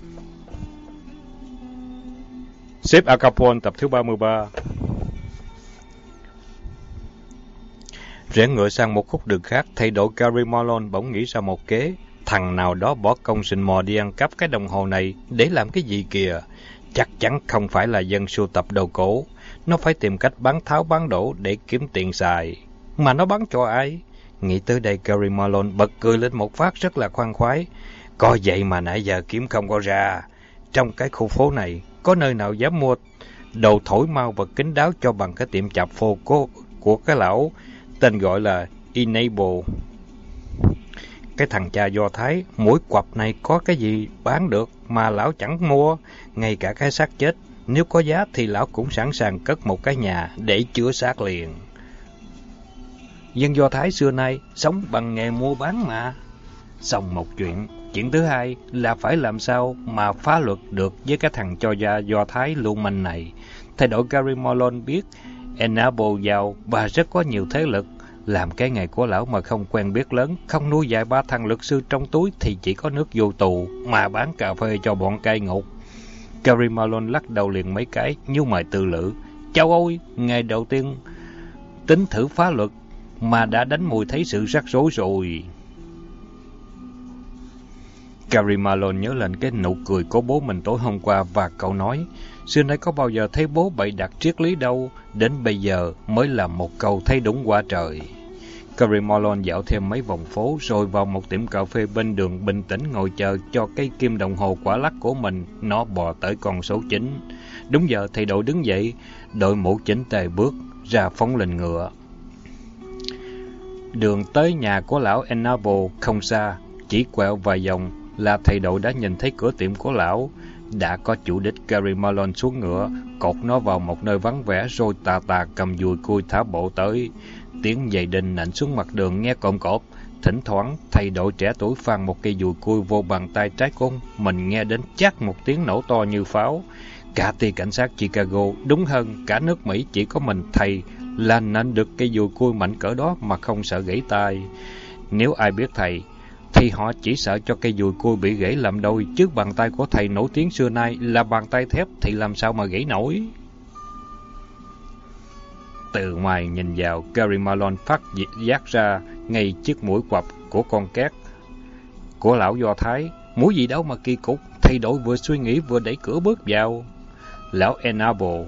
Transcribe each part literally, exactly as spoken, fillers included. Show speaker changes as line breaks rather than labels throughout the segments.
Sếp Al Capone tập thứ ba mươi ba. Rẽ ngựa sang một khúc đường khác, thầy đội Gary Marlon bỗng nghĩ ra một kế. Thằng nào đó bỏ công xin mò đi ăn cắp cái đồng hồ này để làm cái gì kìa? Chắc chắn không phải là dân sưu tập đồ cổ. Nó phải tìm cách bán tháo bán đổ để kiếm tiền xài. Mà nó bán cho ai? Nghĩ tới đây, Gary Marlon bật cười lên một phát rất là khoan khoái. Có vậy mà nãy giờ kiếm không có ra. Trong cái khu phố này, có nơi nào dám mua đồ thổi mau và kín đáo cho bằng cái tiệm chạp phô của, của cái lão tên gọi là Enable. Cái thằng cha Do Thái, mũi quặp này có cái gì bán được mà lão chẳng mua, ngay cả cái xác chết. Nếu có giá thì lão cũng sẵn sàng cất một cái nhà để chứa xác liền. Dân Do Thái xưa nay sống bằng nghề mua bán mà. Xong một chuyện, chuyện thứ hai là phải làm sao mà phá luật được với cái thằng cho gia Do Thái lưu manh này. Thầy đội Gary Marlon biết Enable giàu và rất có nhiều thế lực. Làm cái nghề của lão mà không quen biết lớn, không nuôi dạy ba thằng luật sư trong túi thì chỉ có nước vô tù mà bán cà phê cho bọn cai ngục. Gary Marlon lắc đầu liền mấy cái, như mày tự lự. Châu ôi, ngày đầu tiên tính thử phá luật mà đã đánh mùi thấy sự rắc rối rồi. Gary Marlon nhớ lên cái nụ cười của bố mình tối hôm qua và cậu nói, xưa nay có bao giờ thấy bố bày đặt triết lý đâu, đến bây giờ mới là một câu thấy đúng quá trời. Gary Marlon dạo thêm mấy vòng phố rồi vào một tiệm cà phê bên đường bình tĩnh ngồi chờ cho cái kim đồng hồ quả lắc của mình nó bò tới con số chín. Đúng giờ thầy đội đứng dậy, đội mũ chỉnh tề bước ra phóng lên ngựa. Đường tới nhà của lão Enable không xa, chỉ quẹo vài vòng là thầy đội đã nhìn thấy cửa tiệm của lão. Đã có chủ đích, Gary Marlon xuống ngựa, cột nó vào một nơi vắng vẻ rồi tà tà cầm dùi cui thả bộ tới. Tiếng giày đinh nện xuống mặt đường nghe cộm cộp. Thỉnh thoảng, thầy đội trẻ tuổi phang một cây dùi cui vô bàn tay trái của mình, nghe đến chát một tiếng nổ to như pháo. Cả ty cảnh sát Chicago, đúng hơn, cả nước Mỹ chỉ có mình thầy là nện được cây dùi cui mạnh cỡ đó mà không sợ gãy tay. Nếu ai biết thầy, thì họ chỉ sợ cho cây dùi cui bị gãy làm đôi, chứ bàn tay của thầy nổi tiếng xưa nay là bàn tay thép thì làm sao mà gãy nổi. Từ ngoài nhìn vào, Gary Marlon phát giác ra ngay chiếc mũi quặp của con két của lão Do Thái. Mũi gì đâu mà kỳ cục. Thầy đội vừa suy nghĩ vừa đẩy cửa bước vào. Lão Enable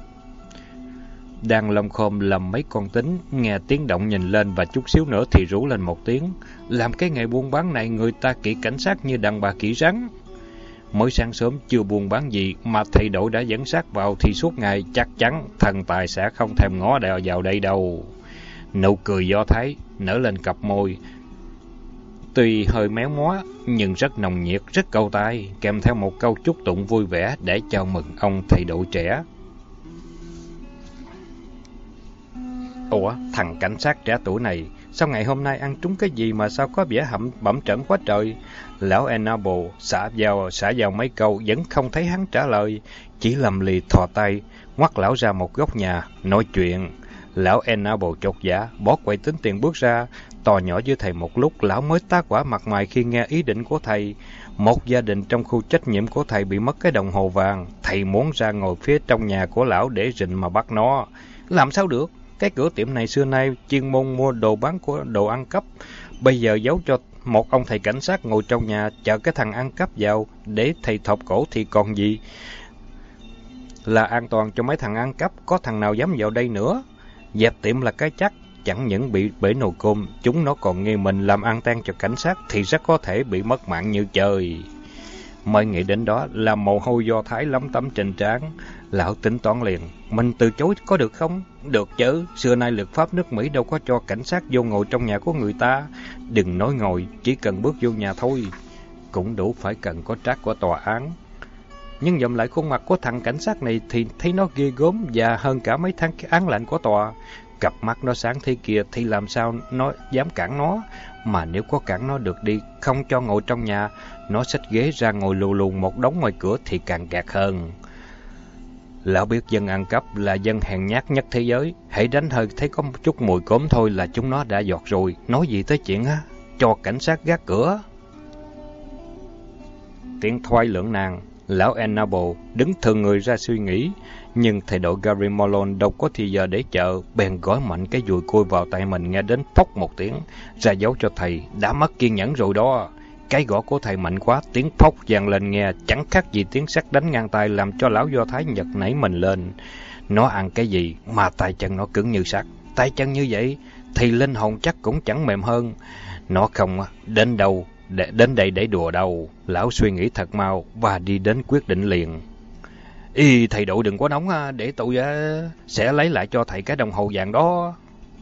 đang lom khom làm mấy con tính, nghe tiếng động nhìn lên và chút xíu nữa thì rú lên một tiếng. Làm cái nghề buôn bán này người ta kỵ cảnh sát như đàn bà kỵ rắn. Mới sáng sớm chưa buôn bán gì mà thầy đội đã dẫn sát vào thì suốt ngày chắc chắn thần tài sẽ không thèm ngó đèo vào đây đâu. Nụ cười Do Thái nở lên cặp môi, tuy hơi méo mó nhưng rất nồng nhiệt, rất câu tai, kèm theo một câu chúc tụng vui vẻ để chào mừng ông thầy đội trẻ. Ủa, thằng cảnh sát trẻ tuổi này, sao ngày hôm nay ăn trúng cái gì mà sao có vẻ hậm bẩm trợn quá trời? Lão Enable xả vào, xả vào mấy câu, vẫn không thấy hắn trả lời, chỉ lầm lì thò tay, ngoắt lão ra một góc nhà, nói chuyện. Lão Enable chột dạ, bỏ quầy tính tiền bước ra, to nhỏ với thầy một lúc, lão mới tá quả mặt mày khi nghe ý định của thầy. Một gia đình trong khu trách nhiệm của thầy bị mất cái đồng hồ vàng, thầy muốn ra ngồi phía trong nhà của lão để rình mà bắt nó. Làm sao được? Cái cửa tiệm này xưa nay chuyên môn mua đồ bán của đồ ăn cắp. Bây giờ giấu cho một ông thầy cảnh sát ngồi trong nhà chờ cái thằng ăn cắp vào để thầy thọc cổ thì còn gì là an toàn cho mấy thằng ăn cắp. Có thằng nào dám vào đây nữa? Dẹp tiệm là cái chắc. Chẳng những bị bể nồi cơm, chúng nó còn nghi mình làm ăn tan cho cảnh sát thì rất có thể bị mất mạng như trời. Mới nghĩ đến đó là mồ hôi Do Thái lấm tấm trên trán. Lão tính toán liền, mình từ chối có được không? Được chứ, xưa nay luật pháp nước Mỹ đâu có cho cảnh sát vô ngồi trong nhà của người ta. Đừng nói ngồi, chỉ cần bước vô nhà thôi cũng đủ phải cần có trác của tòa án. Nhưng dòm lại khuôn mặt của thằng cảnh sát này thì thấy nó ghê gớm và hơn cả mấy tháng án lệnh của tòa. Cặp mắt nó sáng thế kia thì làm sao nó dám cản nó. Mà nếu có cản nó được đi, không cho ngồi trong nhà, nó xách ghế ra ngồi lù lù một đống ngoài cửa thì càng gạt hơn. Lão biết dân ăn cắp là dân hèn nhát nhất thế giới. Hãy đánh hơi thấy có một chút mùi cốm thôi là chúng nó đã giọt rồi. Nói gì tới chuyện á cho cảnh sát gác cửa. tiếng thoái lưỡng nan. Lão Ennable đứng thường người ra suy nghĩ, nhưng thầy đội Gary Malone đâu có thì giờ để chờ, bèn gói mạnh cái dùi cui vào tay mình nghe đến phốc một tiếng, ra dấu cho thầy đã mất kiên nhẫn rồi đó. Cái gõ của thầy mạnh quá, tiếng phốc vang lên nghe chẳng khác gì tiếng sét đánh ngang tay, làm cho lão Do Thái giật nảy mình lên. Nó ăn cái gì mà tay chân nó cứng như sắt, tay chân như vậy thì linh hồn chắc cũng chẳng mềm hơn. Nó không đến đâu để đến đây để đùa đâu. Lão suy nghĩ thật mau và đi đến quyết định liền. Ý, thầy đội đừng có nóng, để tôi sẽ lấy lại cho thầy cái đồng hồ vàng đó.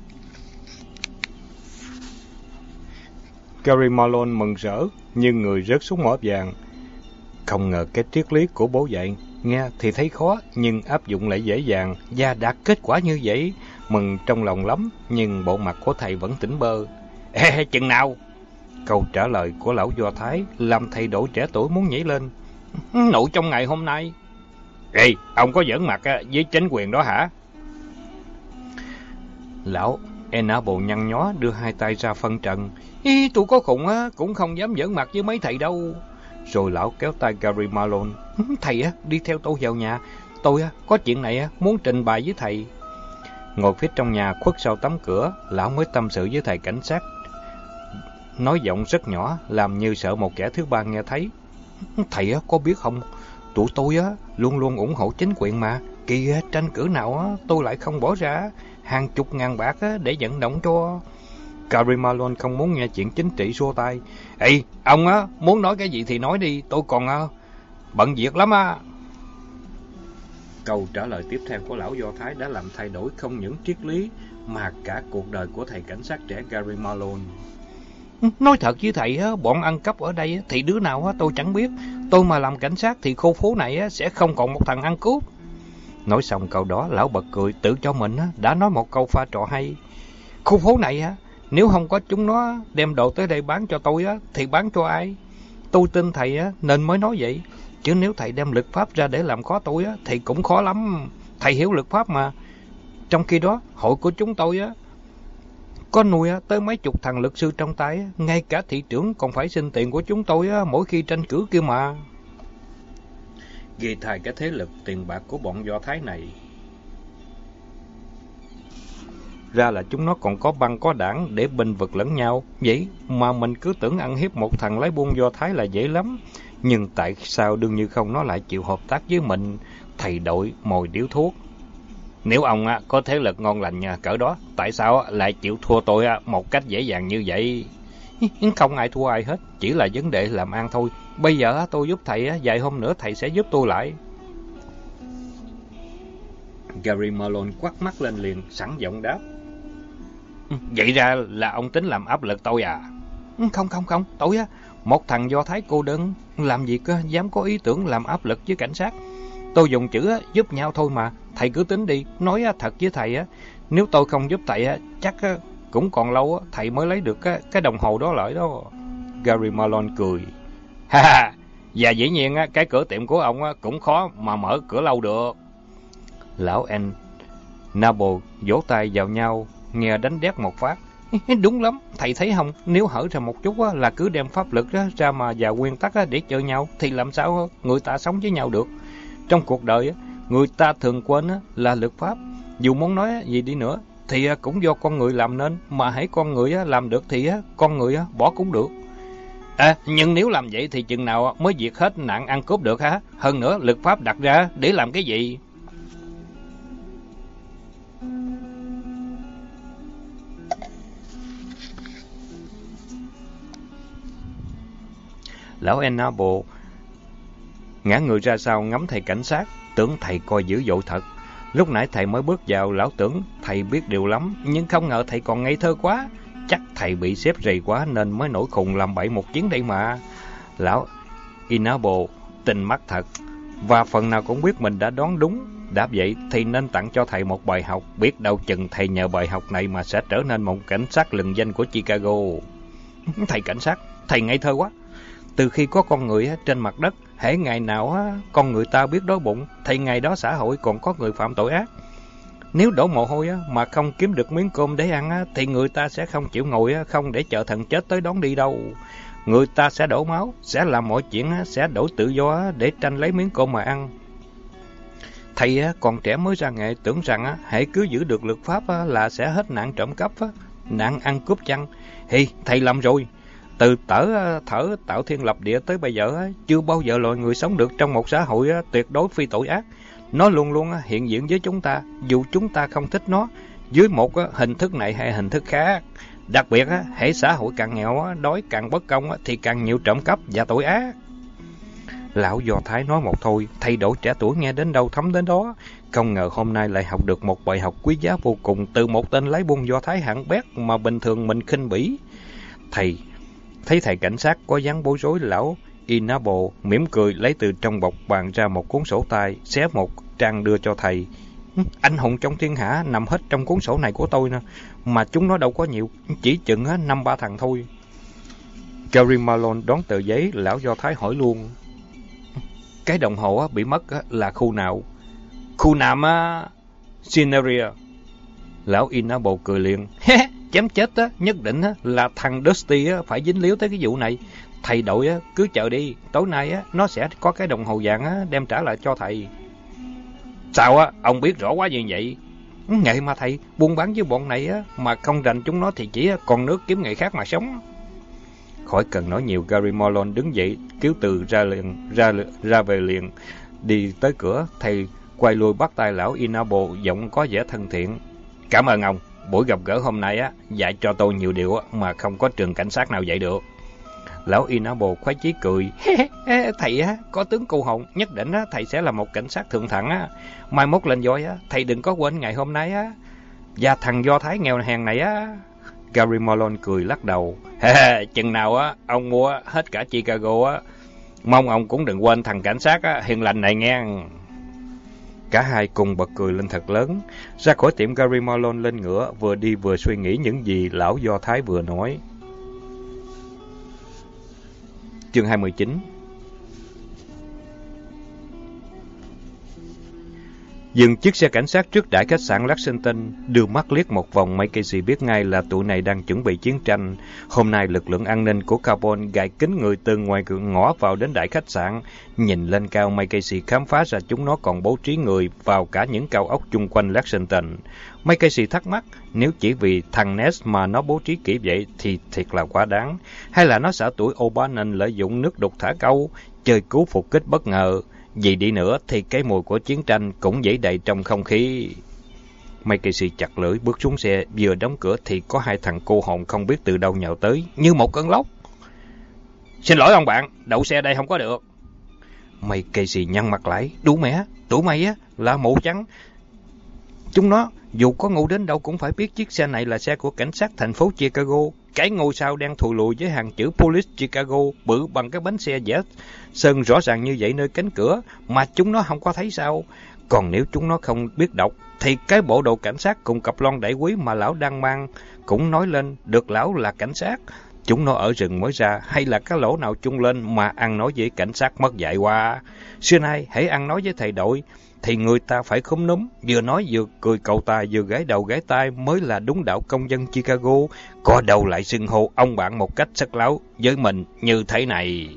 Gary Malone mừng rỡ như người rớt xuống mỏ vàng. Không ngờ cái triết lý của bố dạy nghe thì thấy khó, nhưng áp dụng lại dễ dàng và đạt kết quả như vậy. Mừng trong lòng lắm, nhưng bộ mặt của thầy vẫn tỉnh bơ. Ê, chừng nào? Câu trả lời của lão Do Thái làm thầy đội trẻ tuổi muốn nhảy lên. Nội trong ngày hôm nay. Ê, ông có giỡn mặt với chính quyền đó hả? Lão Ennable nhăn nhó đưa hai tay ra phân trần. Ý, tôi có khùng á, cũng không dám giỡn mặt với mấy thầy đâu. Rồi lão kéo tay Gary Malone. Thầy á, đi theo tôi vào nhà. Tôi á, có chuyện này á, muốn trình bày với thầy. Ngồi phía trong nhà khuất sau tấm cửa, lão mới tâm sự với thầy cảnh sát. Nói giọng rất nhỏ, làm như sợ một kẻ thứ ba nghe thấy. Thầy á, có biết không, tụi tôi á, luôn luôn ủng hộ chính quyền mà. Kỳ tranh cử nào á, tôi lại không bỏ ra hàng chục ngàn bạc á, để vận động cho. Gary Malone không muốn nghe chuyện chính trị xua tay. Ê, ông á, muốn nói cái gì thì nói đi, tôi còn á, bận việc lắm á. Câu trả lời tiếp theo của lão Do Thái đã làm thay đổi không những triết lý mà cả cuộc đời của thầy cảnh sát trẻ Gary Malone. Nói thật với thầy, bọn ăn cắp ở đây thì đứa nào tôi chẳng biết. Tôi mà làm cảnh sát thì khu phố này sẽ không còn một thằng ăn cướp. Nói xong câu đó, lão bật cười tự cho mình đã nói một câu pha trò hay. Khu phố này nếu không có chúng nó đem đồ tới đây bán cho tôi thì bán cho ai? Tôi tin thầy nên mới nói vậy. Chứ nếu thầy đem luật pháp ra để làm khó tôi thì cũng khó lắm. Thầy hiểu luật pháp mà. Trong khi đó, hội của chúng tôi có nuôi tới mấy chục thằng luật sư trong tay, ngay cả thị trưởng còn phải xin tiền của chúng tôi mỗi khi tranh cử kia mà. Ghi thay cái thế lực tiền bạc của bọn Do Thái này. Ra là chúng nó còn có băng có đảng để bênh vực lẫn nhau. Vậy mà mình cứ tưởng ăn hiếp một thằng lái buôn Do Thái là dễ lắm. Nhưng tại sao đương như không nó lại chịu hợp tác với mình? Thầy đội mồi điếu thuốc. Nếu ông có thế lực ngon lành cỡ đó, tại sao lại chịu thua tôi một cách dễ dàng như vậy? Không ai thua ai hết, chỉ là vấn đề làm ăn thôi. Bây giờ tôi giúp thầy, vài hôm nữa thầy sẽ giúp tôi lại. Gary Malone quắt mắt lên liền, sẵn giọng đáp. Vậy ra là ông tính làm áp lực tôi à? Không không không, tôi á, một thằng Do Thái cô đơn, làm gì có dám có ý tưởng làm áp lực với cảnh sát. Tôi dùng chữ giúp nhau thôi mà, thầy cứ tính đi. Nói thật với thầy, nếu tôi không giúp thầy, chắc cũng còn lâu thầy mới lấy được cái đồng hồ đó lại đó. Gary Malone cười. Ha ha, và dĩ nhiên cái cửa tiệm của ông cũng khó mà mở cửa lâu được. Lão Ennable vỗ tay vào nhau, nghe đánh đét một phát. Đúng lắm, thầy thấy không, nếu hở ra một chút là cứ đem pháp lực ra mà vào nguyên tắc để chơi nhau, thì làm sao người ta sống với nhau được. Trong cuộc đời, người ta thường quên là luật pháp. Dù muốn nói gì đi nữa, thì cũng do con người làm nên. Mà hãy con người làm được thì con người bỏ cũng được. À, nhưng nếu làm vậy thì chừng nào mới diệt hết nạn ăn cướp được hả? Hơn nữa, luật pháp đặt ra để làm cái gì? Lão Ennable ngã người ra sau ngắm thầy cảnh sát, tưởng thầy coi dữ dội thật. Lúc nãy thầy mới bước vào, lão tưởng thầy biết điều lắm, nhưng không ngờ thầy còn ngây thơ quá. Chắc thầy bị xếp rì quá nên mới nổi khùng làm bậy một chuyến đây mà. Lão Ennable tình mắt thật, và phần nào cũng biết mình đã đoán đúng. Đã vậy thì nên tặng cho thầy một bài học, biết đâu chừng thầy nhờ bài học này mà sẽ trở nên một cảnh sát lừng danh của Chicago. Thầy cảnh sát, thầy ngây thơ quá. Từ khi có con người trên mặt đất, hễ ngày nào con người ta biết đói bụng, thì ngày đó xã hội còn có người phạm tội ác. Nếu đổ mồ hôi mà không kiếm được miếng cơm để ăn, thì người ta sẽ không chịu ngồi không để chờ thần chết tới đón đi đâu. người ta sẽ đổ máu, sẽ làm mọi chuyện, sẽ đổi tự do để tranh lấy miếng cơm mà ăn. Thầy còn trẻ mới ra nghề, tưởng rằng hãy cứ giữ được luật pháp là sẽ hết nạn trộm cắp, nạn ăn cướp chăng? Thì thầy làm rồi. Từ tở thở tạo thiên lập địa tới bây giờ, chưa bao giờ loài người sống được trong một xã hội tuyệt đối phi tội ác. Nó luôn luôn hiện diện với chúng ta, dù chúng ta không thích nó, dưới một hình thức này hay hình thức khác. Đặc biệt, hễ xã hội càng nghèo, đói càng bất công thì càng nhiều trộm cắp và tội ác. Lão Do Thái nói một thôi, thay đổi trẻ tuổi nghe đến đâu thấm đến đó. Không ngờ hôm nay lại học được một bài học quý giá vô cùng từ một tên lái buôn Do Thái hạng bét mà bình thường mình khinh bỉ. Thầy thấy thầy cảnh sát có dáng bối rối, lão Inabo mỉm cười lấy từ trong bọc bàn ra một cuốn sổ tay, xé một trang đưa cho thầy. Anh hùng trong thiên hạ nằm hết trong cuốn sổ này của tôi nè, mà chúng nó đâu có nhiều, chỉ chừng năm ba thằng thôi. Gary Malone đón tờ giấy, lão Do Thái hỏi luôn. Cái đồng hồ bị mất là khu nào? Khu Nam Sineria. Lão Inabo cười liền. Chém chết á, nhất định á, là thằng Dusty á, phải dính líu tới cái vụ này. Thầy đội á, cứ chờ đi, tối nay á, nó sẽ có cái đồng hồ vàng á, đem trả lại cho thầy. Sao á, ông biết rõ quá như vậy? Nghề mà thầy, buôn bán với bọn này á, mà không rành chúng nó thì chỉ còn nước kiếm nghề khác mà sống. Khỏi cần nói nhiều, Gary Malone đứng dậy, cứu từ ra liền, ra ra về liền, đi tới cửa. Thầy quay lui bắt tay lão Inabo, giọng có vẻ thân thiện. Cảm ơn ông, buổi gặp gỡ hôm nay á, dạy cho tôi nhiều điều mà không có trường cảnh sát nào dạy được. Lão Inabo khoái chí cười. Thầy á, có tướng cô hồn, nhất định á, thầy sẽ là một cảnh sát thượng thẳng á. Mai mốt lên voi á, thầy đừng có quên ngày hôm nay á. Và thằng Do Thái nghèo hèn này á. Gary Malone cười lắc đầu. Chừng nào á, ông mua hết cả Chicago á, mong ông cũng đừng quên thằng cảnh sát á, hiền lành này nghe. Cả hai cùng bật cười lên thật lớn. Ra khỏi tiệm, Gary Malone lên ngựa, vừa đi vừa suy nghĩ những gì lão Do Thái vừa nói. Chương hai mươi chín. Dừng chiếc xe cảnh sát trước đại khách sạn Lexington, đưa mắt liếc một vòng, Mike Casey biết ngay là tụi này đang chuẩn bị chiến tranh. Hôm nay lực lượng an ninh của Carbon gài kín người từ ngoài cửa ngõ vào đến đại khách sạn. Nhìn lên cao, Mike Casey khám phá ra chúng nó còn bố trí người vào cả những cao ốc chung quanh Lexington. Mike Casey thắc mắc, nếu chỉ vì thằng Ness mà nó bố trí kỹ vậy thì thiệt là quá đáng. Hay là nó xả tuổi O'Bannon lợi dụng nước đục thả câu, chơi cứu phục kích bất ngờ. Gì đi nữa thì cái mùi của chiến tranh cũng dậy đầy trong không khí. Mike Casey chặt lưỡi bước xuống xe, vừa đóng cửa thì có hai thằng cô hồn không biết từ đâu nhào tới, như một cơn lốc. Xin lỗi ông bạn, đậu xe đây không có được. Mike Casey nhăn mặt lại, đủ mẹ, tụi mày á là mụ trắng. Chúng nó dù có ngu đến đâu cũng phải biết chiếc xe này là xe của cảnh sát thành phố Chicago. Cái ngôi sao đang thùi lùi với hàng chữ Police Chicago bự bằng cái bánh xe vẽ sơn rõ ràng như vậy nơi cánh cửa, mà chúng nó không có thấy sao? Còn nếu chúng nó không biết đọc thì cái bộ đồ cảnh sát cùng cặp lon đẩy quý mà lão đang mang cũng nói lên được lão là cảnh sát. Chúng nó ở rừng mới ra hay là cái lỗ nào chung lên mà ăn nói với cảnh sát mất dạy qua. Xưa nay hãy ăn nói với thầy đội thì người ta phải khúm núm, vừa nói vừa cười cầu tài, vừa gãi đầu gãi tai mới là đúng đạo công dân Chicago. Có đầu lại xưng hô ông bạn một cách sắc láo với mình như thế này.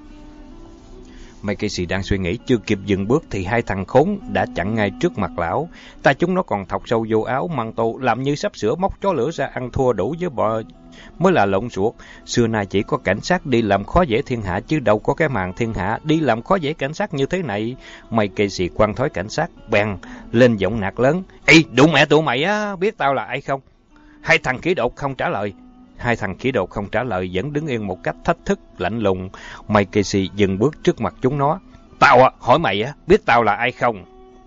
Mike Casey đang suy nghĩ, chưa kịp dừng bước thì hai thằng khốn đã chặn ngay trước mặt lão. Tay chúng nó còn thọc sâu vô áo măng tô, làm như sắp sửa móc chó lửa ra ăn thua đủ với bò mới là lộn ruột. Xưa nay chỉ có cảnh sát đi làm khó dễ thiên hạ, chứ đâu có cái màn thiên hạ đi làm khó dễ cảnh sát như thế này. Mike Casey quan thói cảnh sát, bèn lên giọng nạt lớn. Ê, đủ mẹ tụi mày á, biết tao là ai không? Hai thằng kỹ đột không trả lời. Hai thằng kỹ đột không trả lời, vẫn đứng yên một cách thách thức, lạnh lùng. Mike Casey dừng bước trước mặt chúng nó. Tao á, hỏi mày á, biết tao là ai không?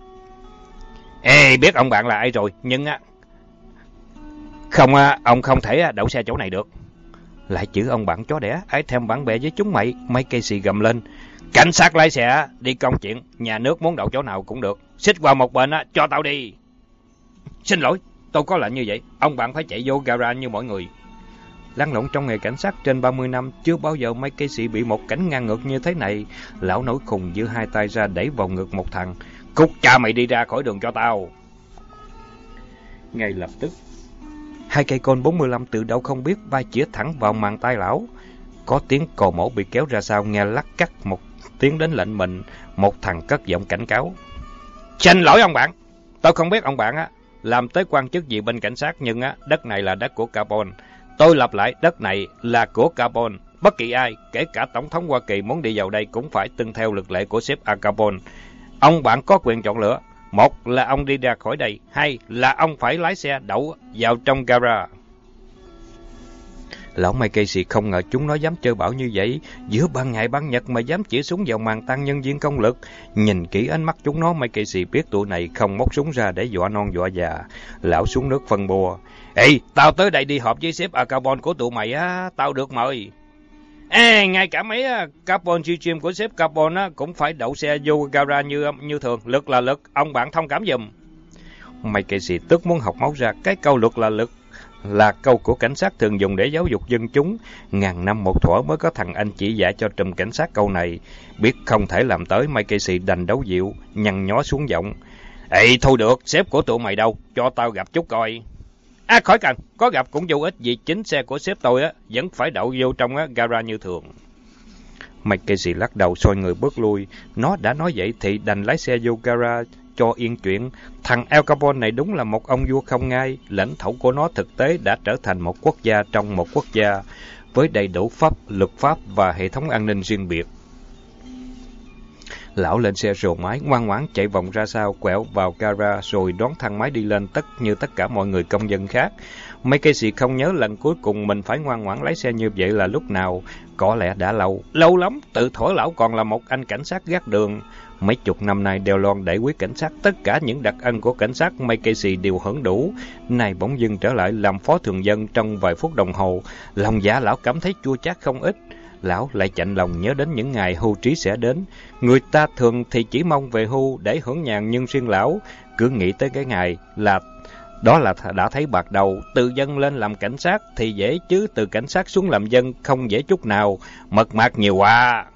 Ê, biết ông bạn là ai rồi, nhưng á, không, ông không thể đậu xe chỗ này được. Lại chữ ông bạn chó đẻ, ai thèm bạn bè với chúng mày? Mike Casey gầm lên. Cảnh sát lái xe đi công chuyện, nhà nước muốn đậu chỗ nào cũng được. Xích qua một bên á, cho tao đi. Xin lỗi, tôi có lệnh như vậy, ông bạn phải chạy vô garage như mọi người. Lăn lộn trong nghề cảnh sát trên ba mươi năm, chưa bao giờ Mike Casey bị một cảnh ngang ngược như thế này. Lão nổi khùng giơ hai tay ra đẩy vào ngực một thằng. Cút cha mày đi ra khỏi đường cho tao. Ngay lập tức, hai cây côn bốn mươi lăm từ đâu không biết bay chĩa thẳng vào màn tay lão. Có tiếng cò mổ bị kéo ra sau, nghe lắc cắt một tiếng đến lệnh mình. Một thằng cất giọng cảnh cáo. Xin lỗi ông bạn, tôi không biết ông bạn á làm tới quan chức gì bên cảnh sát, nhưng á đất này là đất của Capone. Tôi lặp lại, đất này là của Capone. Bất kỳ ai, kể cả Tổng thống Hoa Kỳ muốn đi vào đây cũng phải tuân theo luật lệ của sếp Al Capone. Ông bạn có quyền chọn lựa. Một là ông đi ra khỏi đây, hai là ông phải lái xe đậu vào trong gara. Lão Mike Casey không ngờ chúng nó dám chơi bão như vậy, giữa ban ngày ban nhật mà dám chỉ súng vào màn tăng nhân viên công lực. Nhìn kỹ ánh mắt chúng nó, Mike Casey biết tụi này không móc súng ra để dọa non dọa già. Lão xuống nước phân bùa. Ê, tao tới đây đi họp với sếp Al Capone của tụi mày á, tao được mời. À, ngay cả mấy Capone G-Gym của sếp Capone á cũng phải đậu xe vô gara như như thường, lực là lực, ông bạn thông cảm giùm. Mike Casey tức muốn học máu ra, cái câu luật là lực là câu của cảnh sát thường dùng để giáo dục dân chúng. Ngàn năm một thuở mới có thằng anh chỉ dạy cho trùm cảnh sát câu này. Biết không thể làm tới, Mike Casey đành đấu dịu, nhăn nhó xuống giọng. Ê, thôi được, sếp của tụi mày đâu, cho tao gặp chút coi. À, khỏi cần, có gặp cũng vô ích, vì chính xe của sếp tôi á vẫn phải đậu vô trong á gara như thường. Mike Casey lắc đầu xoay người bước lui. Nó đã nói vậy thì đành lái xe vô gara cho yên chuyện. Thằng Al Capone này đúng là một ông vua không ngai. Lãnh thổ của nó thực tế đã trở thành một quốc gia trong một quốc gia, với đầy đủ pháp, luật pháp và hệ thống an ninh riêng biệt. Lão lên xe rồ máy, ngoan ngoãn chạy vòng ra sau, quẹo vào gara rồi đón thang máy đi lên tất như tất cả mọi người công dân khác. Mike Casey không nhớ lần cuối cùng mình phải ngoan ngoãn lái xe như vậy là lúc nào. Có lẽ đã lâu, lâu lắm, từ thuở lão còn là một anh cảnh sát gác đường. Mấy chục năm nay đeo lon để quý cảnh sát, tất cả những đặc ân của cảnh sát Mike Casey đều hưởng đủ. Này bỗng dưng trở lại làm phó thường dân trong vài phút đồng hồ, lòng dạ lão cảm thấy chua chát không ít. Lão lại chạnh lòng nhớ đến những ngày hưu trí sẽ đến. Người ta thường thì chỉ mong về hưu để hưởng nhàn, nhưng riêng lão cứ nghĩ tới cái ngày là đó là đã thấy bạc đầu. Từ dân lên làm cảnh sát thì dễ, chứ từ cảnh sát xuống làm dân không dễ chút nào, mật mạc nhiều quá.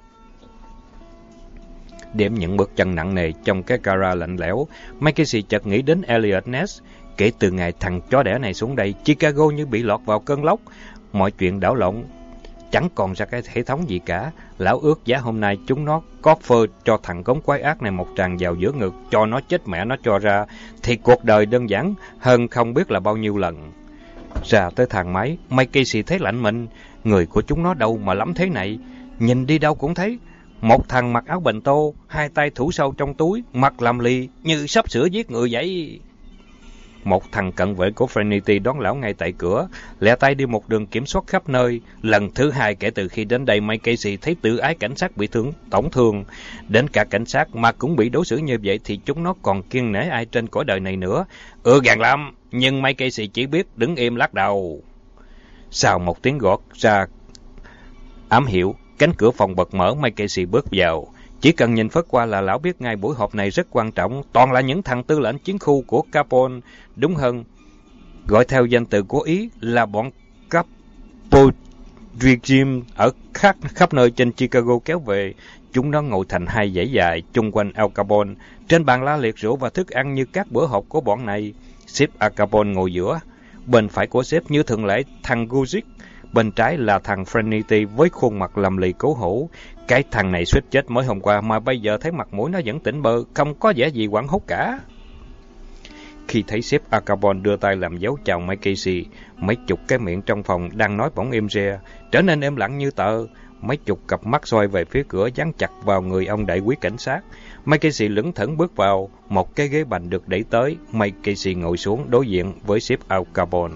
Đêm những bước chân nặng nề trong cái gara lạnh lẽo, Mike Casey chợt nghĩ đến Eliot Ness. Kể từ ngày thằng chó đẻ này xuống đây, Chicago như bị lọt vào cơn lốc. Mọi chuyện đảo lộn, chẳng còn ra cái hệ thống gì cả. Lão ước giá hôm nay chúng nó có phơ cho thằng cống quái ác này một tràng vào giữa ngực, cho nó chết mẹ nó cho ra, thì cuộc đời đơn giản hơn không biết là bao nhiêu lần. Ra tới thang máy, Mike Casey thấy lạnh mình. Người của chúng nó đâu mà lắm thế này, nhìn đi đâu cũng thấy. Một thằng mặc áo bành tô, hai tay thủ sâu trong túi, mặt làm lì như sắp sửa giết người vậy. Một thằng cận vệ của Trinity đón lão ngay tại cửa, lẹ tay đi một đường kiểm soát khắp nơi. Lần thứ hai kể từ khi đến đây, Mike Casey thấy tự ái cảnh sát bị thương, tổn thương. Đến cả cảnh sát mà cũng bị đối xử như vậy thì chúng nó còn kiêng nể ai trên cõi đời này nữa. Ừ, gàn lắm, nhưng Mike Casey chỉ biết đứng im lắc đầu. Sau một tiếng gõ ra ám hiệu, cánh cửa phòng bật mở, Mike Casey bước vào. Chỉ cần nhìn phớt qua là lão biết ngay buổi họp này rất quan trọng, toàn là những thằng tư lệnh chiến khu của Capone, đúng hơn, gọi theo danh từ của Ý là bọn Capodregime ở khắp, khắp nơi trên Chicago kéo về. Chúng nó ngồi thành hai dãy dài chung quanh Al Capone, trên bàn la liệt rượu và thức ăn như các bữa họp của bọn này. Sếp Al Capone ngồi giữa, bên phải của sếp như thường lệ thằng Guzik, bên trái là thằng Trinity với khuôn mặt lầm lì cố hữu. Cái thằng này suýt chết mới hôm qua mà bây giờ thấy mặt mũi nó vẫn tỉnh bơ, không có vẻ gì hoảng hốt cả. Khi thấy sếp Al Capone đưa tay làm dấu chào Mike Casey, mấy chục cái miệng trong phòng đang nói bỗng im re, trở nên im lặng như tờ. Mấy chục cặp mắt xoay về phía cửa dán chặt vào người ông đại quý cảnh sát. Mike Casey lững thững bước vào, một cái ghế bành được đẩy tới. Mike Casey ngồi xuống đối diện với sếp Al Capone.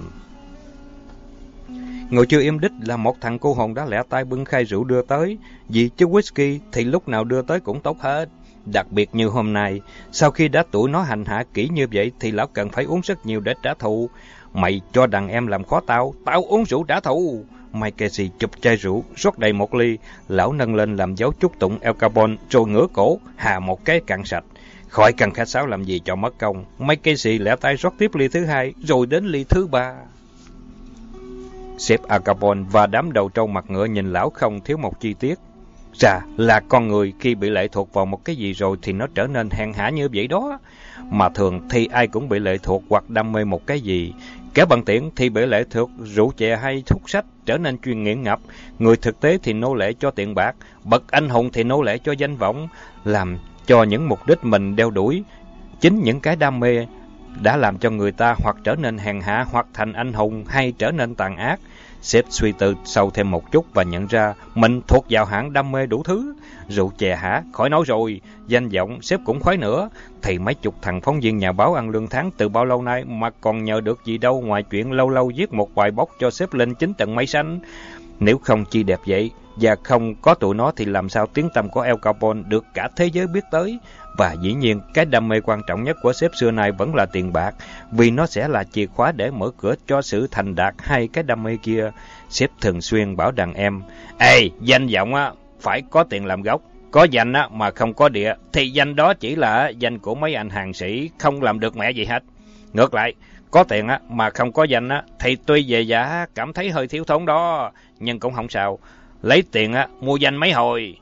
Ngồi chưa im đích là một thằng cô hồn đã lẹ tay bưng khay rượu đưa tới. Vì chứ whisky thì lúc nào đưa tới cũng tốt hết. Đặc biệt như hôm nay, sau khi đã tụi nó hành hạ kỹ như vậy thì lão cần phải uống rất nhiều để trả thù. Mày cho đàn em làm khó tao, tao uống rượu trả thù. Mike Casey chụp chai rượu, rót đầy một ly. Lão nâng lên làm dấu chúc tụng Al Capone, rồi ngửa cổ, hà một cái cạn sạch. Khỏi cần khách sáo làm gì cho mất công. Mike Casey lẹ tay rót tiếp ly thứ hai, rồi đến ly thứ ba. Sếp Al Capone và đám đầu trâu mặt ngựa nhìn lão không thiếu một chi tiết. Dạ, là con người khi bị lệ thuộc vào một cái gì rồi thì nó trở nên hèn hạ như vậy đó. Mà thường thì ai cũng bị lệ thuộc hoặc đam mê một cái gì. Kẻ bằng tiện thì bởi lệ thuộc rượu chè hay thuốc sách trở nên chuyên nghiện ngập, người thực tế thì nô lệ cho tiền bạc, bậc anh hùng thì nô lệ cho danh vọng, làm cho những mục đích mình đeo đuổi. Chính những cái đam mê đã làm cho người ta hoặc trở nên hèn hạ, hoặc thành anh hùng, hay trở nên tàn ác. Sếp suy tư sâu thêm một chút và nhận ra mình thuộc vào hạng đam mê đủ thứ. Rượu chè hả? Khỏi nói rồi. Danh vọng sếp cũng khoái nữa. Thì mấy chục thằng phóng viên nhà báo ăn lương tháng từ bao lâu nay mà còn nhờ được gì đâu ngoài chuyện lâu lâu viết một bài bóc cho sếp lên chín tầng mây xanh. Nếu không chi đẹp vậy, và không có tụi nó thì làm sao tiếng tăm của Al Capone được cả thế giới biết tới. Và dĩ nhiên, cái đam mê quan trọng nhất của sếp xưa nay vẫn là tiền bạc, vì nó sẽ là chìa khóa để mở cửa cho sự thành đạt hai cái đam mê kia. Sếp thường xuyên bảo đàn em, ê, danh vọng á, phải có tiền làm gốc. Có danh á, mà không có địa, thì danh đó chỉ là danh của mấy anh hàng sĩ, không làm được mẹ gì hết. Ngược lại, có tiền á, mà không có danh á, thì tuy về giá cảm thấy hơi thiếu thốn đó, nhưng cũng không sao. Lấy tiền á, mua danh mấy hồi.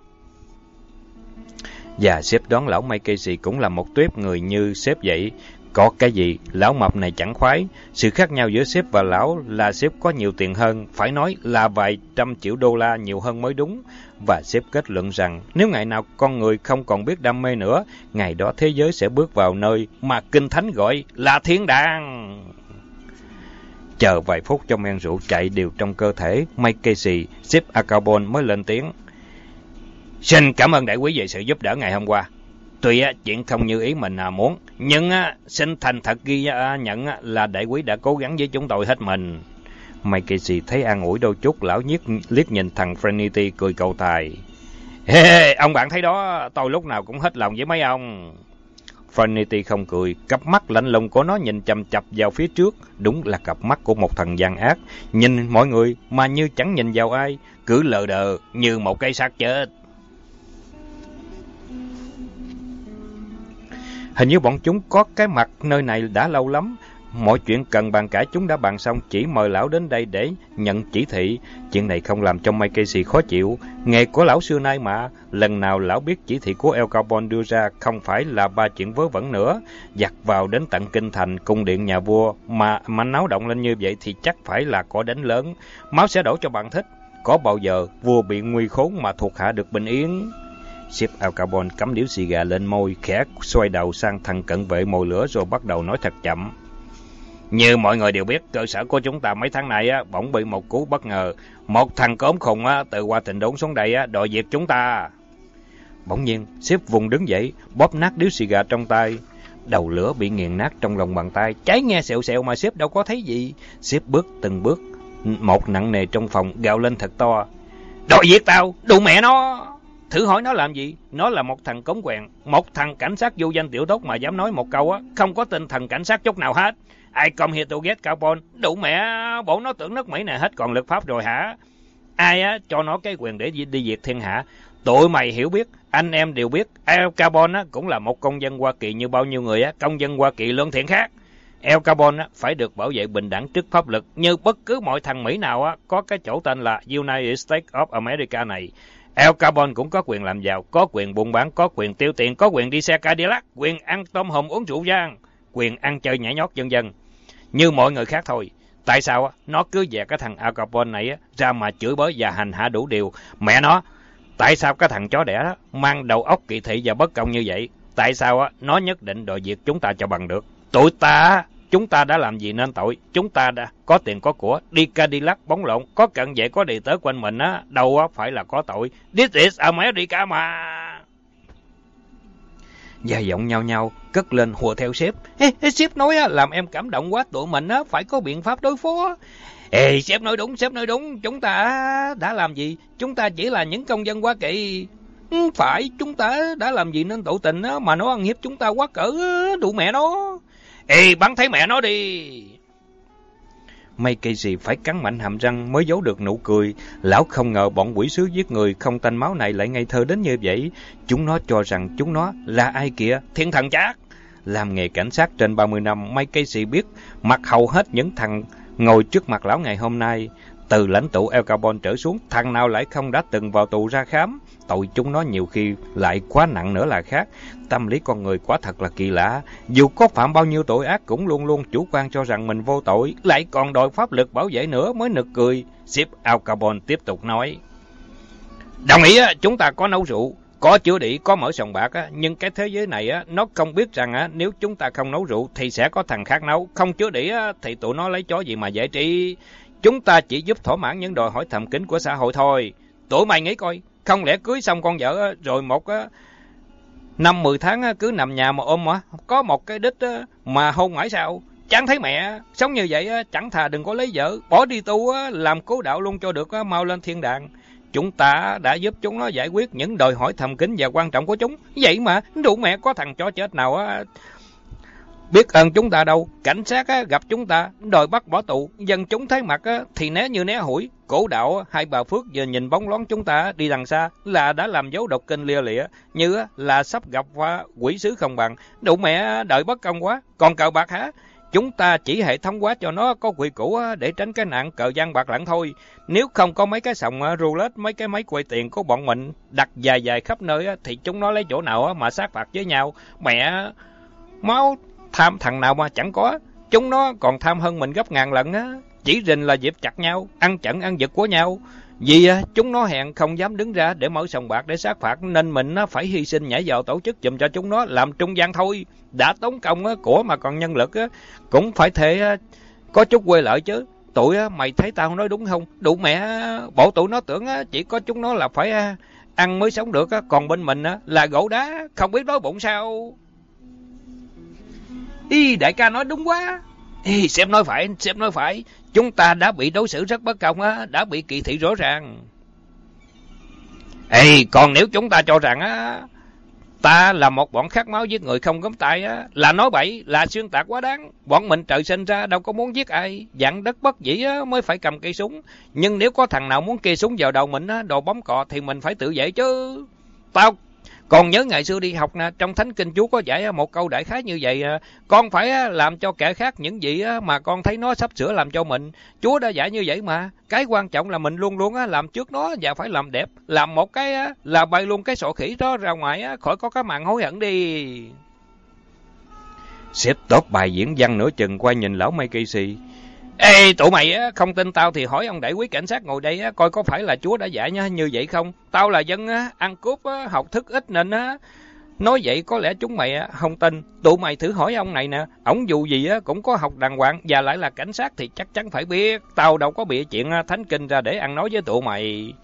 Và sếp đoán lão Mike Casey cũng là một tuếp người như sếp vậy. Có cái gì, lão mập này chẳng khoái. Sự khác nhau giữa sếp và lão là sếp có nhiều tiền hơn, phải nói là vài trăm triệu đô la nhiều hơn mới đúng. Và sếp kết luận rằng nếu ngày nào con người không còn biết đam mê nữa, ngày đó thế giới sẽ bước vào nơi mà Kinh Thánh gọi là thiên đàng. Chờ vài phút cho men rượu chạy đều trong cơ thể, Mike Casey, sếp Al Capone mới lên tiếng. Xin cảm ơn đại quý về sự giúp đỡ ngày hôm qua. Tuy á, chuyện không như ý mình à, muốn, nhưng á, xin thành thật ghi á, nhận á, là đại quý đã cố gắng với chúng tôi hết mình. Mike Casey thấy an ủi đôi chút, lão nhiếc liếc nhìn thằng Frenity cười cầu tài. Hey, hey, ông bạn thấy đó, tôi lúc nào cũng hết lòng với mấy ông. Frenity không cười, cặp mắt lạnh lùng của nó nhìn chằm chằm vào phía trước, đúng là cặp mắt của một thằng gian ác, nhìn mọi người mà như chẳng nhìn vào ai, cứ lờ đờ như một cái xác chết. Hình như bọn chúng có cái mặt nơi này đã lâu lắm. Mọi chuyện cần bàn cãi chúng đã bàn xong, chỉ mời lão đến đây để nhận chỉ thị. Chuyện này không làm cho Mike Casey khó chịu. Nghề của lão xưa nay mà. Lần nào lão biết chỉ thị của Al Capone đưa ra không phải là ba chuyện vớ vẩn nữa. Giặt vào đến tận kinh thành, cung điện nhà vua, mà mà náo động lên như vậy thì chắc phải là có đánh lớn. Máu sẽ đổ cho bạn thích. Có bao giờ vua bị nguy khốn mà thuộc hạ được bình yên? Sếp Al Capone cắm điếu xì gà lên môi, khẽ xoay đầu sang thằng cận vệ mồi lửa rồi bắt đầu nói thật chậm. Như mọi người đều biết, cơ sở của chúng ta mấy tháng nay á, bỗng bị một cú bất ngờ. Một thằng cốm khùng á, từ qua Tình Đốn xuống đây á, đòi diệt chúng ta. Bỗng nhiên, sếp vùng đứng dậy, bóp nát điếu xì gà trong tay. Đầu lửa bị nghiền nát trong lòng bàn tay, cháy nghe xèo xèo mà sếp đâu có thấy gì. Sếp bước từng bước, một nặng nề trong phòng, gào lên thật to. Đòi giết tao, đủ mẹ nó! Thử hỏi nó làm gì? Nó là một thằng cống quèn, một thằng cảnh sát vô danh tiểu tốt mà dám nói một câu á, không có tin thần cảnh sát chút nào hết. I come here to get Capone, đủ mẹ, bộ nó tưởng nước Mỹ này hết còn lực pháp rồi hả? Ai á cho nó cái quyền để đi, đi diệt thiên hạ? Tụi mày hiểu biết, anh em đều biết, Al Capone á cũng là một công dân Hoa Kỳ như bao nhiêu người á, công dân Hoa Kỳ lương thiện khác. Al Capone á phải được bảo vệ bình đẳng trước pháp luật như bất cứ mọi thằng Mỹ nào á có cái chỗ tên là United States of America này. Al Capone cũng có quyền làm giàu, có quyền buôn bán, có quyền tiêu tiền, có quyền đi xe Cadillac, quyền ăn tôm hùm uống rượu vang, quyền ăn chơi nhảy nhót vân vân. Như mọi người khác thôi. Tại sao nó cứ dè cái thằng Al Capone này ra mà chửi bới và hành hạ đủ điều? Mẹ nó, tại sao cái thằng chó đẻ đó mang đầu óc kỳ thị và bất công như vậy? Tại sao nó nhất định đòi diệt chúng ta cho bằng được? Tụi ta, chúng ta đã làm gì nên tội? Chúng ta đã có tiền có của, đi Cadillac bóng lộn, có cận vệ có đầy tớ quanh mình á, đâu phải là có tội. This is America mà. Và giọng nhau nhau cất lên hùa theo sếp. Ê, ê, sếp nói á, làm em cảm động quá, tụi mình á phải có biện pháp đối phó. Ê, sếp nói đúng, sếp nói đúng, chúng ta đã làm gì? Chúng ta chỉ là những công dân Hoa Kỳ. Ừ, phải, chúng ta đã làm gì nên tội tình á mà nó ăn hiếp chúng ta quá cỡ đủ mẹ nó. Ê, bắn thấy mẹ nó đi. Mike Casey phải cắn mạnh hàm răng mới giấu được nụ cười. Lão không ngờ bọn quỷ sứ giết người không tanh máu này lại ngây thơ đến như vậy. Chúng nó cho rằng chúng nó là ai kìa? Thiên thần chắc. Làm nghề cảnh sát trên ba mươi năm, Mike Casey biết mặt hầu hết những thằng ngồi trước mặt lão ngày hôm nay. Từ lãnh tụ El Capone trở xuống, thằng nào lại không đã từng vào tù ra khám? Tội chúng nó nhiều khi lại quá nặng nữa là khác. Tâm lý con người quá thật là kỳ lạ. Dù có phạm bao nhiêu tội ác cũng luôn luôn chủ quan cho rằng mình vô tội, lại còn đòi pháp lực bảo vệ nữa mới nực cười. Sếp El Capone tiếp tục nói. Đồng ý chúng ta có nấu rượu, có chữa đĩ, có mở sòng bạc, nhưng cái thế giới này nó không biết rằng nếu chúng ta không nấu rượu thì sẽ có thằng khác nấu. Không chữa đĩ thì tụi nó lấy chó gì mà giải trí. Chúng ta chỉ giúp thỏa mãn những đòi hỏi thầm kín của xã hội thôi. Tụi mày nghĩ coi, không lẽ cưới xong con vợ rồi một năm mười tháng cứ nằm nhà mà ôm có một cái đích mà hôn mãi sao? Chẳng thấy mẹ, sống như vậy chẳng thà đừng có lấy vợ, bỏ đi tu làm cố đạo luôn cho được mau lên thiên đàng. Chúng ta đã giúp chúng nó giải quyết những đòi hỏi thầm kín và quan trọng của chúng. Vậy mà đủ mẹ có thằng chó chết nào biết ơn chúng ta đâu. Cảnh sát gặp chúng ta đòi bắt bỏ tù, dân chúng thấy mặt thì né như né hủi. Cổ đạo hai bà Phước giờ nhìn bóng loáng chúng ta đi đằng xa là đã làm dấu độc kinh lia lịa, như là sắp gặp qua quỷ sứ không bằng. Đủ mẹ đợi bất công quá. Còn cờ bạc hả? Chúng ta chỉ hệ thống hóa cho nó có quy củ để tránh cái nạn cờ gian bạc lặng thôi. Nếu không có mấy cái sòng roulette, mấy cái máy quay tiền của bọn mình đặt dài dài khắp nơi thì chúng nó lấy chỗ nào mà sát phạt với nhau. Mẹ máu tham thằng nào mà chẳng có. Chúng nó còn tham hơn mình gấp ngàn lần á. Chỉ rình là dịp chặt nhau, ăn chặn ăn giật của nhau. Vì chúng nó hẹn không dám đứng ra để mở sòng bạc để sát phạt, nên mình phải hy sinh nhảy vào tổ chức giùm cho chúng nó làm trung gian thôi. Đã tốn công của mà còn nhân lực cũng phải thể có chút quê lợi chứ. Tụi mày thấy tao nói đúng không? Đủ mẹ, bộ tụi nó tưởng chỉ có chúng nó là phải ăn mới sống được, còn bên mình là gỗ đá, không biết đói bụng sao. Ý, đại ca nói đúng quá. Ê, sếp nói phải, sếp nói phải. Chúng ta đã bị đối xử rất bất công á, đã bị kỳ thị rõ ràng. Ê, còn nếu chúng ta cho rằng á ta là một bọn khát máu giết người không gấm tay á, là nói bậy, là xuyên tạc quá đáng. Bọn mình trời sinh ra đâu có muốn giết ai, dặn đất bất dĩ á mới phải cầm cây súng. Nhưng nếu có thằng nào muốn kê súng vào đầu mình á, đồ bóng cọ thì mình phải tự vệ chứ. Tao còn nhớ ngày xưa đi học nè, trong Thánh Kinh Chúa có dạy một câu đại khái như vậy: con phải làm cho kẻ khác những gì mà con thấy nó sắp sửa làm cho mình. Chúa đã dạy như vậy mà. Cái quan trọng là mình luôn luôn làm trước nó và phải làm đẹp. Làm một cái là bay luôn cái sọ khỉ đó ra ngoài, khỏi có cái màn hối hận đi. Sếp tốt bài diễn văn nửa chừng quay nhìn lão Mike Casey. Ê, tụi mày không tin tao thì hỏi ông đại quý cảnh sát ngồi đây coi có phải là Chúa đã dạy như vậy không? Tao là dân ăn cướp, học thức ít nên nói vậy có lẽ chúng mày không tin. Tụi mày thử hỏi ông này nè, ổng dù gì cũng có học đàng hoàng và lại là cảnh sát thì chắc chắn phải biết. Tao đâu có bịa chuyện thánh kinh ra để ăn nói với tụi mày.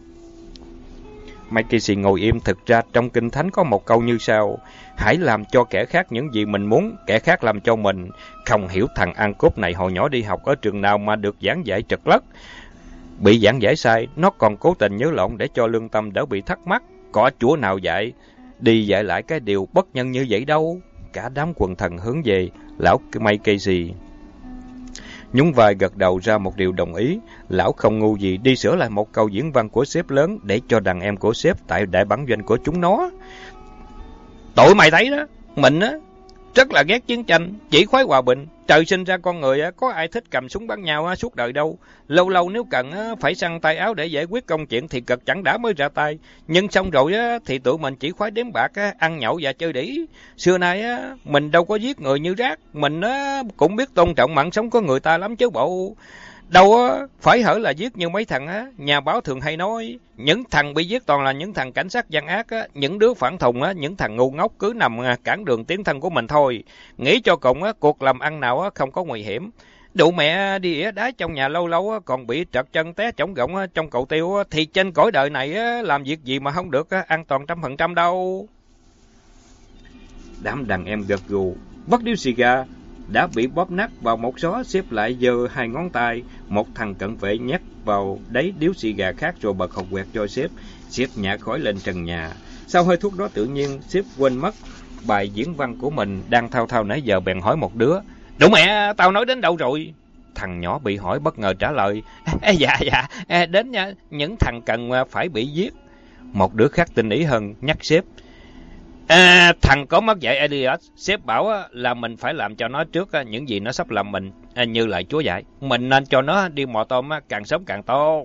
Mike Casey ngồi im. Thực ra trong Kinh Thánh có một câu như sau: hãy làm cho kẻ khác những gì mình muốn, kẻ khác làm cho mình. Không hiểu thằng ăn cướp này hồi nhỏ đi học ở trường nào mà được giảng dạy trật lất. Bị giảng giải sai, nó còn cố tình nhớ lộn để cho lương tâm đỡ bị thắc mắc. Có Chúa nào dạy đi dạy lại cái điều bất nhân như vậy đâu. Cả đám quần thần hướng về lão Mike Casey, nhún vai gật đầu ra một điều đồng ý. Lão không ngu gì đi sửa lại một câu diễn văn của sếp lớn để cho đàn em của sếp tại đại bản doanh của chúng nó. Tụi mày thấy đó, mình á rất là ghét chiến tranh, chỉ khoái hòa bình. Trời sinh ra con người có ai thích cầm súng bắn nhau suốt đời đâu. Lâu lâu nếu cần phải săn tay áo để giải quyết công chuyện thì cực chẳng đã mới ra tay. Nhưng xong rồi thì tụi mình chỉ khoái đếm bạc, ăn nhậu và chơi đĩ. Xưa nay mình đâu có giết người như rác, mình cũng biết tôn trọng mạng sống của người ta lắm chứ bộ. Đâu phải hở là giết như mấy thằng á. Nhà báo thường hay nói, những thằng bị giết toàn là những thằng cảnh sát gian ác á, những đứa phản thùng á, những thằng ngu ngốc cứ nằm cản đường tiến thân của mình thôi. Nghĩ cho cùng á, cuộc làm ăn nào á không có nguy hiểm. Đủ mẹ đi ỉa đá trong nhà lâu lâu á, còn bị trật chân té trống gọng trong cầu tiêu á, thì trên cõi đời này á, làm việc gì mà không được á, an toàn trăm phần trăm đâu. Đám đàn em gật gù, vắt điếu xì gà đã bị bóp nát vào một xó, xếp lại giơ hai ngón tay. Một thằng cận vệ nhét vào đáy điếu xì gà khác rồi bật hộp quẹt cho sếp. Sếp nhả khói lên trần nhà. Sau hơi thuốc đó tự nhiên sếp quên mất bài diễn văn của mình đang thao thao nãy giờ, bèn hỏi một đứa: Đủ mẹ, tao nói đến đâu rồi? Thằng nhỏ bị hỏi bất ngờ trả lời: Ê, dạ dạ ê, đến nha, những thằng cần phải bị giết. Một đứa khác tinh ý hơn nhắc sếp: À, thằng có mất dạy Elliot, sếp bảo á, là mình phải làm cho nó trước á, những gì nó sắp làm mình, à, như lại chúa dạy. Mình nên cho nó đi mò tôm á, càng sớm càng tốt.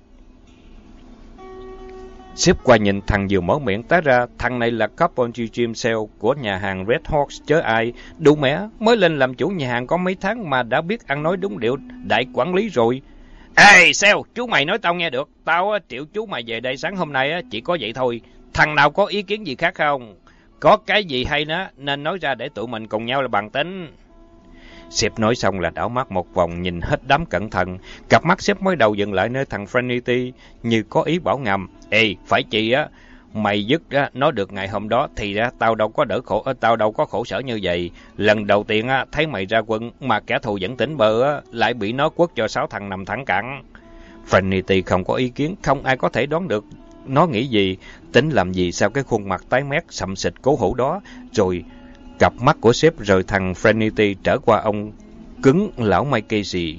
Sếp qua nhìn thằng vừa mở miệng, té ra thằng này là Couple Gym Sale của nhà hàng Red Horse chớ ai. Đủ mẹ, mới lên làm chủ nhà hàng có mấy tháng mà đã biết ăn nói đúng điệu đại quản lý rồi. Ê, Sale, chú mày nói tao nghe được. Tao á, triệu chú mày về đây sáng hôm nay á, chỉ có vậy thôi. Thằng nào có ý kiến gì khác không? Có cái gì hay đó nên nói ra để tụi mình cùng nhau là bàn tính. Sếp nói xong là đảo mắt một vòng nhìn hết đám cẩn thận. Cặp mắt sếp mới đầu dừng lại nơi thằng Trinity như có ý bảo ngầm. Ê, phải chi á, mày dứt á, nó được ngày hôm đó thì á, tao đâu có đỡ khổ, tao đâu có khổ sở như vậy. Lần đầu tiên á, thấy mày ra quân mà kẻ thù vẫn tỉnh bơ á, lại bị nó quất cho sáu thằng nằm thẳng cẳng. Trinity không có ý kiến, không ai có thể đoán được nó nghĩ gì, tính làm gì sao cái khuôn mặt tái mét sậm xịt cố hữu đó. Rồi cặp mắt của sếp rời thằng Trinity trở qua ông cứng lão Mike Casey.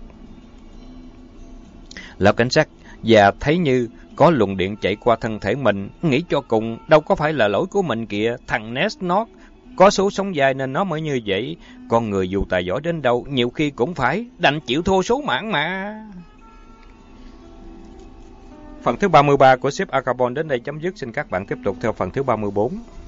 Lão cảnh sát và thấy như có luồng điện chạy qua thân thể mình, nghĩ cho cùng đâu có phải là lỗi của mình kìa. Thằng Ness nó có số sống dài nên nó mới như vậy. Con người dù tài giỏi đến đâu nhiều khi cũng phải đành chịu thua số mãn mà. Phần thứ ba mươi ba của ship Acarbon đến đây chấm dứt. Xin các bạn tiếp tục theo phần thứ ba mươi bốn.